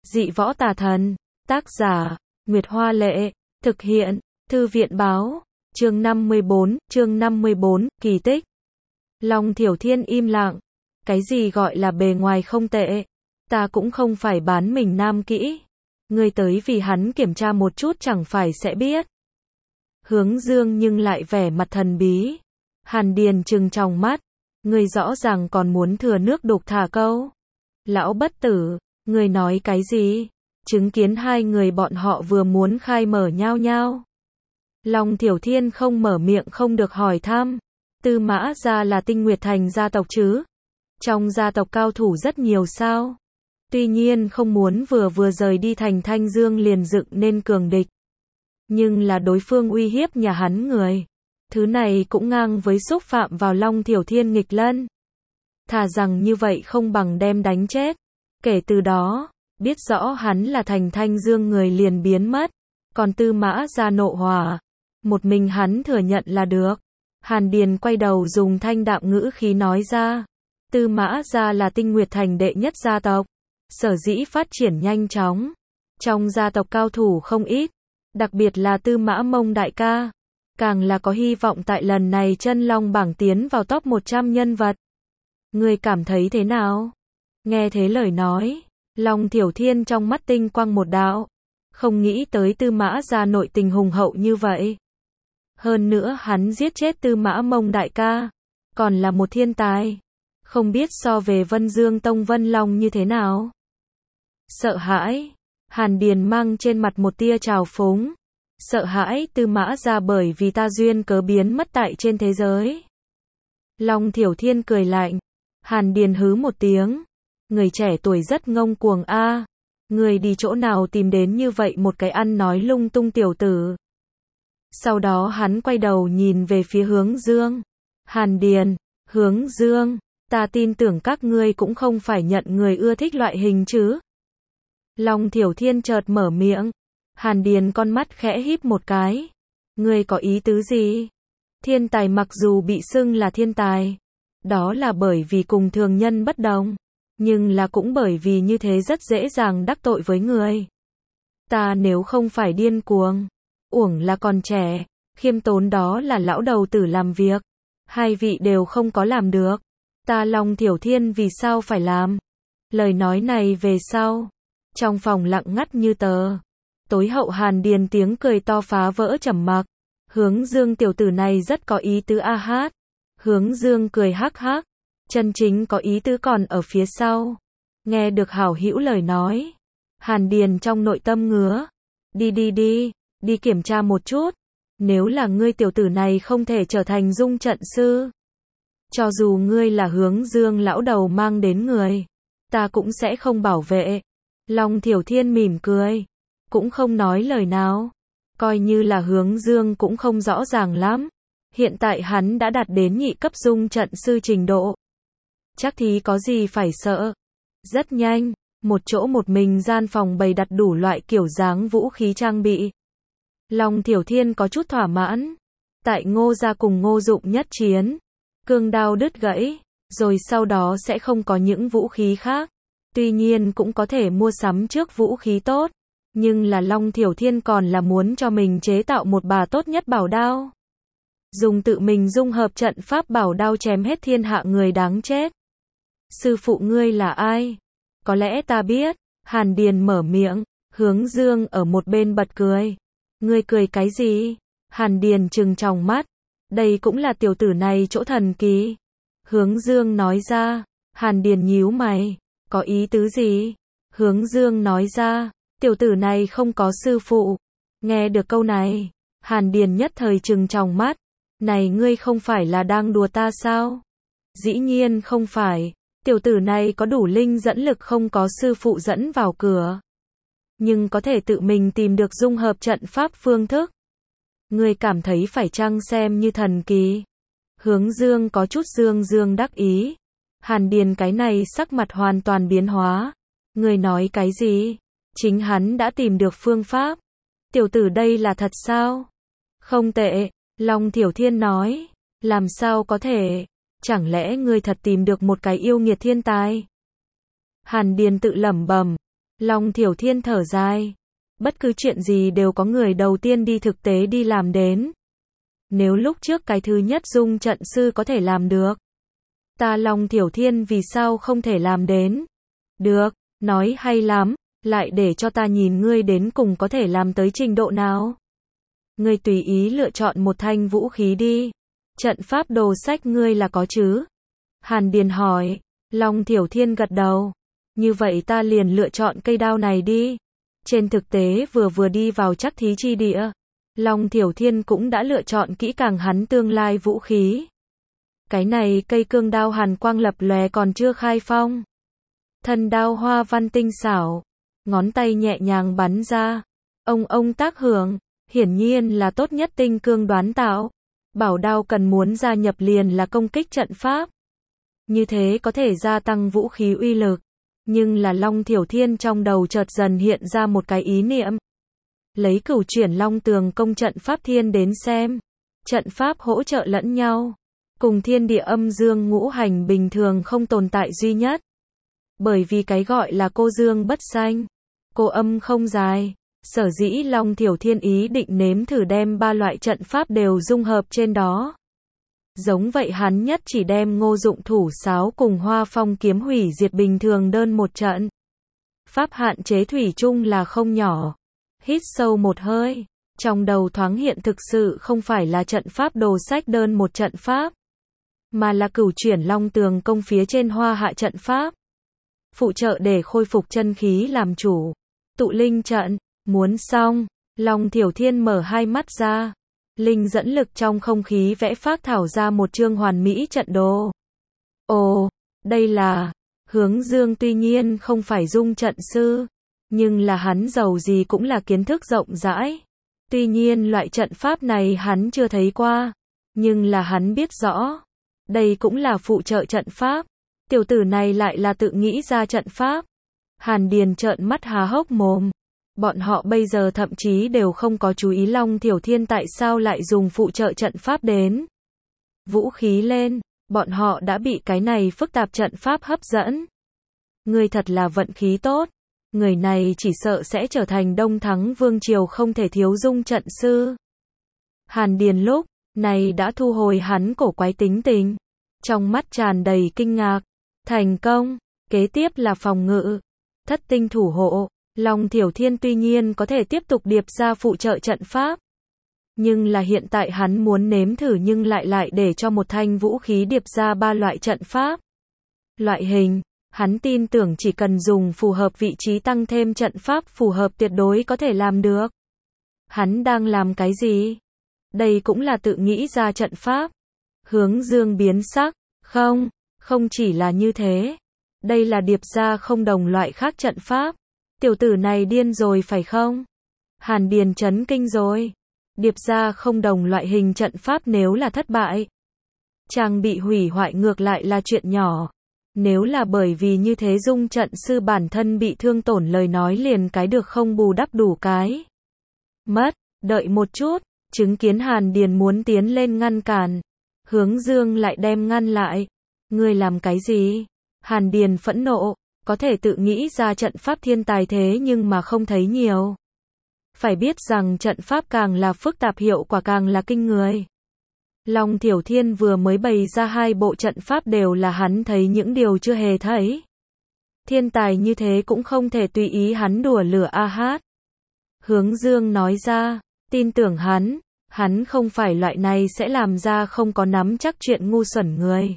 Dị võ tà thần. Tác giả, Nguyệt Hoa Lệ. Thực hiện, Thư viện báo. Chương 54, kỳ tích. Long Thiểu Thiên im lặng. Cái gì gọi là bề ngoài không tệ? Ta cũng không phải bán mình nam kỹ. Ngươi tới vì hắn kiểm tra một chút chẳng phải sẽ biết. Hướng Dương nhưng lại vẻ mặt thần bí. Hàn Điền trừng tròng mắt. Ngươi rõ ràng còn muốn thừa nước đục thả câu. Lão bất tử, ngươi nói cái gì? Chứng kiến hai người bọn họ vừa muốn khai mở nhao nhao. Long Thiểu Thiên không mở miệng không được hỏi thăm. Tư Mã gia là Tinh Nguyệt Thành gia tộc chứ? Trong gia tộc cao thủ rất nhiều sao? Tuy nhiên không muốn vừa rời đi thành Thanh Dương liền dựng nên cường địch. Nhưng là đối phương uy hiếp nhà hắn người. Thứ này cũng ngang với xúc phạm vào Long Thiểu Thiên nghịch lân. Thà rằng như vậy không bằng đem đánh chết. Kể từ đó, biết rõ hắn là thành Thanh Dương người liền biến mất. Còn Tư Mã gia nộ hỏa. Một mình hắn thừa nhận là được. Hàn Điền quay đầu dùng thanh đạm ngữ khí nói ra. Tư Mã gia là Tinh Nguyệt Thành đệ nhất gia tộc. Sở dĩ phát triển nhanh chóng. Trong gia tộc cao thủ không ít. Đặc biệt là Tư Mã Mông đại ca. Càng là có hy vọng tại lần này chân long bảng tiến vào top 100 nhân vật. Ngươi cảm thấy thế nào? Nghe thế lời nói, Long Thiểu Thiên trong mắt tinh quang một đạo. Không nghĩ tới Tư Mã gia nội tình hùng hậu như vậy. Hơn nữa hắn giết chết Tư Mã Mông đại ca. Còn là một thiên tài. Không biết so về Vân Dương Tông Vân Long như thế nào? Sợ hãi. Hàn Điền mang trên mặt một tia trào phúng. Sợ hãi Tư Mã gia bởi vì ta duyên cớ biến mất tại trên thế giới. Long Thiểu Thiên cười lạnh. Hàn Điền hứ một tiếng. Người trẻ tuổi rất ngông cuồng a. Người đi chỗ nào tìm đến như vậy một cái ăn nói lung tung tiểu tử. Sau đó hắn quay đầu nhìn về phía Hướng Dương. Hàn Điền, Hướng Dương, ta tin tưởng các ngươi cũng không phải nhận người ưa thích loại hình chứ. Long Thiểu Thiên chợt mở miệng. Hàn Điền con mắt khẽ híp một cái. Ngươi có ý tứ gì? Thiên tài mặc dù bị xưng là thiên tài. Đó là bởi vì cùng thường nhân bất đồng. Nhưng là cũng bởi vì như thế rất dễ dàng đắc tội với người. Ta nếu không phải điên cuồng. Uổng là còn trẻ. Khiêm tốn đó là lão đầu tử làm việc. Hai vị đều không có làm được. Ta Long Thiểu Thiên vì sao phải làm? Lời nói này về sau. Trong phòng lặng ngắt như tờ. Tối hậu Hàn Điền tiếng cười to phá vỡ trầm mặc. Hướng Dương tiểu tử này rất có ý tứ a hát. Hướng Dương cười hắc hắc. Chân chính có ý tứ còn ở phía sau. Nghe được hảo hữu lời nói. Hàn Điền trong nội tâm ngứa. Đi kiểm tra một chút. Nếu là ngươi tiểu tử này không thể trở thành dung trận sư. Cho dù ngươi là Hướng Dương lão đầu mang đến người. Ta cũng sẽ không bảo vệ. Long Thiểu Thiên mỉm cười. Cũng không nói lời nào. Coi như là Hướng Dương cũng không rõ ràng lắm. Hiện tại hắn đã đạt đến nhị cấp dung trận sư trình độ. Chắc thì có gì phải sợ. Rất nhanh, một chỗ một mình gian phòng bày đặt đủ loại kiểu dáng vũ khí trang bị. Long Thiểu Thiên có chút thỏa mãn. Tại Ngô gia cùng Ngô Dụng nhất chiến. Cương đao đứt gãy. Rồi sau đó sẽ không có những vũ khí khác. Tuy nhiên cũng có thể mua sắm trước vũ khí tốt. Nhưng là Long Thiểu Thiên còn là muốn cho mình chế tạo một bà tốt nhất bảo đao. Dùng tự mình dung hợp trận pháp bảo đao chém hết thiên hạ người đáng chết. Sư phụ ngươi là ai? Có lẽ ta biết. Hàn Điền mở miệng. Hướng Dương ở một bên bật cười. Ngươi cười cái gì? Hàn Điền trừng tròng mắt. Đây cũng là tiểu tử này chỗ thần kỳ. Hướng Dương nói ra. Hàn Điền nhíu mày. Có ý tứ gì? Hướng Dương nói ra. Tiểu tử này không có sư phụ. Nghe được câu này. Hàn Điền nhất thời trừng tròng mắt. Này ngươi không phải là đang đùa ta sao? Dĩ nhiên không phải. Tiểu tử này có đủ linh dẫn lực không có sư phụ dẫn vào cửa. Nhưng có thể tự mình tìm được dung hợp trận pháp phương thức. Ngươi cảm thấy phải chăng xem như thần kỳ? Hướng Dương có chút dương đắc ý. Hàn Điền cái này sắc mặt hoàn toàn biến hóa. Ngươi nói cái gì? Chính hắn đã tìm được phương pháp. Tiểu tử đây là thật sao? Không tệ, Long Thiểu Thiên nói. Làm sao có thể? Chẳng lẽ ngươi thật tìm được một cái yêu nghiệt thiên tài? Hàn Điền tự lẩm bẩm. Long Thiểu Thiên thở dài. Bất cứ chuyện gì đều có người đầu tiên đi thực tế đi làm đến. Nếu lúc trước cái thứ nhất dung trận sư có thể làm được, ta Long Thiểu Thiên vì sao không thể làm đến? Được, nói hay lắm, lại để cho ta nhìn ngươi đến cùng có thể làm tới trình độ nào. Ngươi tùy ý lựa chọn một thanh vũ khí đi. Trận pháp đồ sách ngươi là có chứ? Hàn Điền hỏi. Long Thiểu Thiên gật đầu. Như vậy ta liền lựa chọn cây đao này đi. Trên thực tế vừa đi vào chắc thí chi địa, Long Thiểu Thiên cũng đã lựa chọn kỹ càng hắn tương lai vũ khí. Cái này cây cương đao hàn quang lập lòe còn chưa khai phong. Thân đao hoa văn tinh xảo, ngón tay nhẹ nhàng bắn ra. Ông tác hưởng, hiển nhiên là tốt nhất tinh cương đoán tạo. Bảo đao cần muốn gia nhập liền là công kích trận pháp. Như thế có thể gia tăng vũ khí uy lực. Nhưng là Long Thiểu Thiên trong đầu chợt dần hiện ra một cái ý niệm. Lấy Cửu Chuyển Long Tường công trận pháp thiên đến xem. Trận pháp hỗ trợ lẫn nhau. Cùng thiên địa âm dương ngũ hành bình thường không tồn tại duy nhất. Bởi vì cái gọi là cô dương bất sanh, cô âm không dài. Sở dĩ Long Thiểu Thiên ý định nếm thử đem ba loại trận pháp đều dung hợp trên đó. Giống vậy hắn nhất chỉ đem Ngô Dụng thủ sáo cùng Hoa Phong kiếm hủy diệt bình thường đơn một trận. Pháp hạn chế thủy chung là không nhỏ. Hít sâu một hơi, trong đầu thoáng hiện thực sự không phải là trận pháp đồ sách đơn một trận pháp, mà là Cửu Chuyển Long Tường công phía trên Hoa Hạ trận pháp. Phụ trợ để khôi phục chân khí làm chủ. Tụ linh trận, muốn xong, Long Thiểu Thiên mở hai mắt ra. Linh dẫn lực trong không khí vẽ phác thảo ra một chương hoàn mỹ trận đồ. Ồ, đây là Hướng Dương tuy nhiên không phải dung trận sư, nhưng là hắn giàu gì cũng là kiến thức rộng rãi. Tuy nhiên loại trận pháp này hắn chưa thấy qua, nhưng là hắn biết rõ, đây cũng là phụ trợ trận pháp. Tiểu tử này lại là tự nghĩ ra trận pháp. Hàn Điền trợn mắt há hốc mồm. Bọn họ bây giờ thậm chí đều không có chú ý Long Thiểu Thiên tại sao lại dùng phụ trợ trận pháp đến. Vũ khí lên, bọn họ đã bị cái này phức tạp trận pháp hấp dẫn. Người thật là vận khí tốt. Người này chỉ sợ sẽ trở thành Đông Thắng Vương Triều không thể thiếu dung trận sư. Hàn Điền lúc này đã thu hồi hắn cổ quái tính tình. Trong mắt tràn đầy kinh ngạc. Thành công, kế tiếp là phòng ngự. Thất tinh thủ hộ. Long Thiểu Thiên tuy nhiên có thể tiếp tục điệp ra phụ trợ trận pháp. Nhưng là hiện tại hắn muốn nếm thử nhưng lại để cho một thanh vũ khí điệp ra ba loại trận pháp. Loại hình, hắn tin tưởng chỉ cần dùng phù hợp vị trí tăng thêm trận pháp phù hợp tuyệt đối có thể làm được. Hắn đang làm cái gì? Đây cũng là tự nghĩ ra trận pháp. Hướng Dương biến sắc, không chỉ là như thế. Đây là điệp ra không đồng loại khác trận pháp. Tiểu tử này điên rồi phải không? Hàn Điền chấn kinh rồi. Điệp ra không đồng loại hình trận pháp nếu là thất bại, trang bị hủy hoại ngược lại là chuyện nhỏ. Nếu là bởi vì như thế dung trận sư bản thân bị thương tổn lời nói liền cái được không bù đắp đủ cái mất. Đợi một chút, chứng kiến Hàn Điền muốn tiến lên ngăn cản. Hướng Dương lại đem ngăn lại. Ngươi làm cái gì? Hàn Điền phẫn nộ. Có thể tự nghĩ ra trận pháp thiên tài thế nhưng mà không thấy nhiều. Phải biết rằng trận pháp càng là phức tạp hiệu quả càng là kinh người. Long Thiểu Thiên vừa mới bày ra hai bộ trận pháp đều là hắn thấy những điều chưa hề thấy. Thiên tài như thế cũng không thể tùy ý hắn đùa lửa a hát. Hướng Dương nói ra, tin tưởng hắn không phải loại này sẽ làm ra không có nắm chắc chuyện ngu xuẩn người.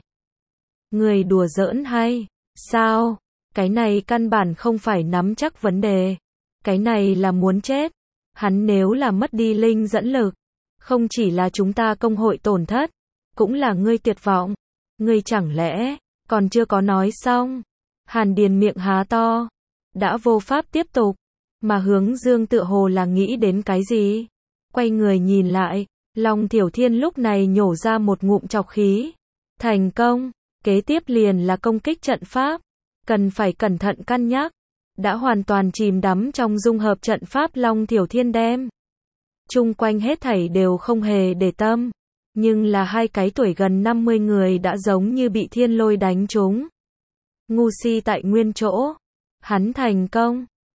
Người đùa giỡn hay sao? Cái này căn bản không phải nắm chắc vấn đề. Cái này là muốn chết. Hắn nếu là mất đi linh dẫn lực, không chỉ là chúng ta công hội tổn thất, cũng là ngươi tuyệt vọng. Ngươi chẳng lẽ còn chưa có nói xong? Hàn Điền miệng há to, đã vô pháp tiếp tục, mà Hướng Dương tựa hồ là nghĩ đến cái gì. Quay người nhìn lại, Long Thiểu Thiên lúc này nhổ ra một ngụm trọc khí. Thành công, kế tiếp liền là công kích trận pháp. Cần phải cẩn thận cân nhắc. Đã hoàn toàn chìm đắm trong dung hợp trận pháp Long Thiểu Thiên đem. Chung quanh hết thảy đều không hề để tâm. Nhưng là hai cái tuổi gần 50 người đã giống như bị thiên lôi đánh trúng. Ngu si tại nguyên chỗ. Hắn thành công.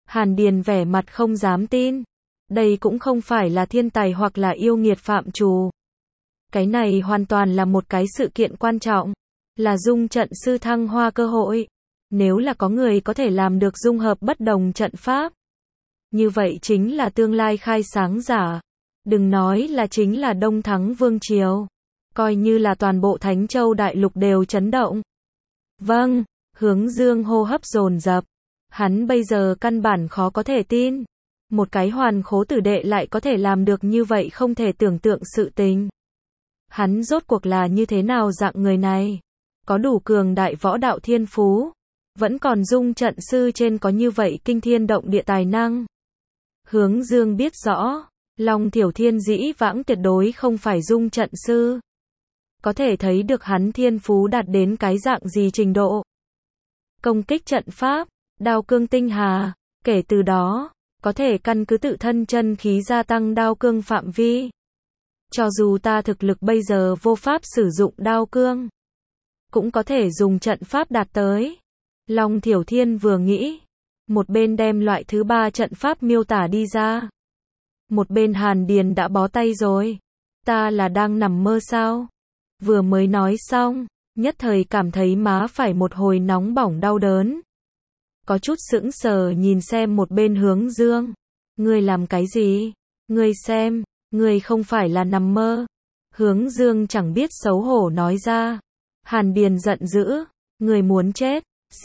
Hàn Điền vẻ mặt không dám tin. Đây cũng không phải là thiên tài hoặc là yêu nghiệt phạm trù. Cái này hoàn toàn là một cái sự kiện quan trọng. Là dung trận sư thăng hoa cơ hội. Nếu là có người có thể làm được dung hợp bất đồng trận pháp. Như vậy chính là tương lai khai sáng giả. Đừng nói là chính là Đông Thắng Vương Triều. Coi như là toàn bộ Thánh Châu Đại Lục đều chấn động. Vâng, Hướng Dương hô hấp dồn dập. Hắn bây giờ căn bản khó có thể tin. Một cái hoàn khố tử đệ lại có thể làm được như vậy không thể tưởng tượng sự tình. Hắn rốt cuộc là như thế nào dạng người này? Có đủ cường đại võ đạo thiên phú. Vẫn còn dung trận sư trên có như vậy kinh thiên động địa tài năng. Hướng Dương biết rõ. Long Thiểu Thiên dĩ vãng tuyệt đối không phải dung trận sư. Có thể thấy được hắn thiên phú đạt đến cái dạng gì trình độ. Công kích trận pháp, đao cương tinh hà, kể từ đó, có thể căn cứ tự thân chân khí gia tăng đao cương phạm vi. Cho dù ta thực lực bây giờ vô pháp sử dụng đao cương, cũng có thể dùng trận pháp đạt tới. Long Thiểu Thiên vừa nghĩ, một bên đem loại thứ 3 trận pháp miêu tả đi ra. Một bên Hàn Điền đã bó tay rồi. Ta là đang nằm mơ sao? Vừa mới nói xong, nhất thời cảm thấy má phải một hồi nóng bỏng đau đớn. Có chút sững sờ nhìn xem một bên Hướng Dương. Ngươi làm cái gì? Ngươi xem, ngươi không phải là nằm mơ. Hướng Dương chẳng biết xấu hổ nói ra. Hàn Điền giận dữ. Ngươi muốn chết.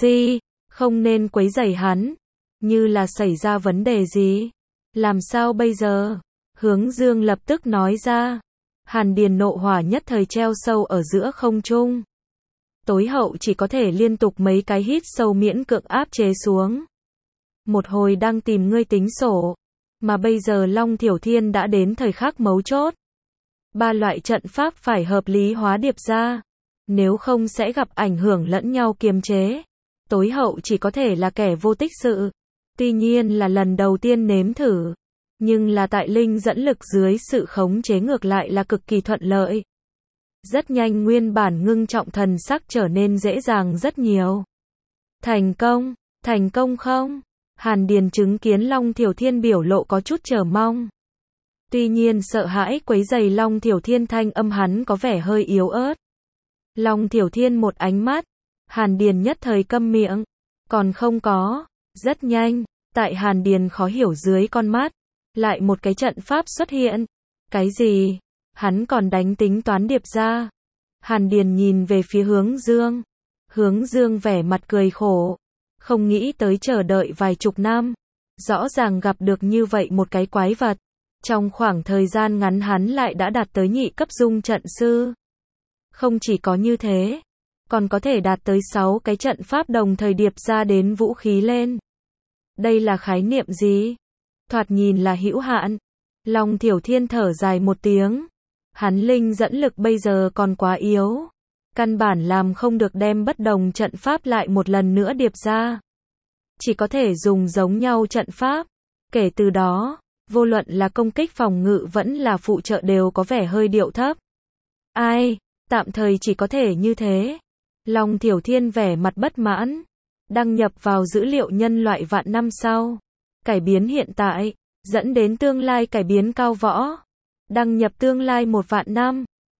Không nên quấy rầy hắn. Như là xảy ra vấn đề gì? Làm sao bây giờ? Hướng Dương lập tức nói ra. Hàn Điền nộ hỏa nhất thời treo sâu ở giữa không trung. Tối hậu chỉ có thể liên tục mấy cái hít sâu miễn cưỡng áp chế xuống. Một hồi đang tìm ngươi tính sổ. Mà bây giờ Long Thiểu Thiên đã đến thời khắc mấu chốt. 3 loại trận pháp phải hợp lý hóa điệp ra. Nếu không sẽ gặp ảnh hưởng lẫn nhau kiềm chế. Tối hậu chỉ có thể là kẻ vô tích sự. Tuy nhiên là lần đầu tiên nếm thử. Nhưng là tại linh dẫn lực dưới sự khống chế ngược lại là cực kỳ thuận lợi. Rất nhanh nguyên bản ngưng trọng thần sắc trở nên dễ dàng rất nhiều. Thành công không? Hàn Điền chứng kiến Long Thiểu Thiên biểu lộ có chút chờ mong. Tuy nhiên sợ hãi quấy rầy Long Thiểu Thiên thanh âm hắn có vẻ hơi yếu ớt. Long Thiểu Thiên một ánh mắt. Hàn Điền nhất thời câm miệng. Còn không có. Rất nhanh. Tại Hàn Điền khó hiểu dưới con mắt. Lại một cái trận pháp xuất hiện. Cái gì? Hắn còn đánh tính toán điệp ra. Hàn Điền nhìn về phía Hướng Dương. Hướng Dương vẻ mặt cười khổ. Không nghĩ tới chờ đợi vài chục năm. Rõ ràng gặp được như vậy một cái quái vật. Trong khoảng thời gian ngắn hắn lại đã đạt tới nhị cấp dung trận sư. Không chỉ có như thế. Còn có thể đạt tới 6 cái trận pháp đồng thời điệp ra đến vũ khí lên. Đây là khái niệm gì? Thoạt nhìn là hữu hạn. Long Thiểu Thiên thở dài một tiếng. Hắn linh dẫn lực bây giờ còn quá yếu. Căn bản làm không được đem bất đồng trận pháp lại một lần nữa điệp ra. Chỉ có thể dùng giống nhau trận pháp. Kể từ đó, vô luận là công kích phòng ngự vẫn là phụ trợ đều có vẻ hơi điệu thấp. Tạm thời chỉ có thể như thế. Long Thiểu Thiên vẻ mặt bất mãn. Đăng nhập vào dữ liệu nhân loại vạn năm sau. Cải biến hiện tại, dẫn đến tương lai cải biến cao võ. Đăng nhập tương lai 1 vạn năm.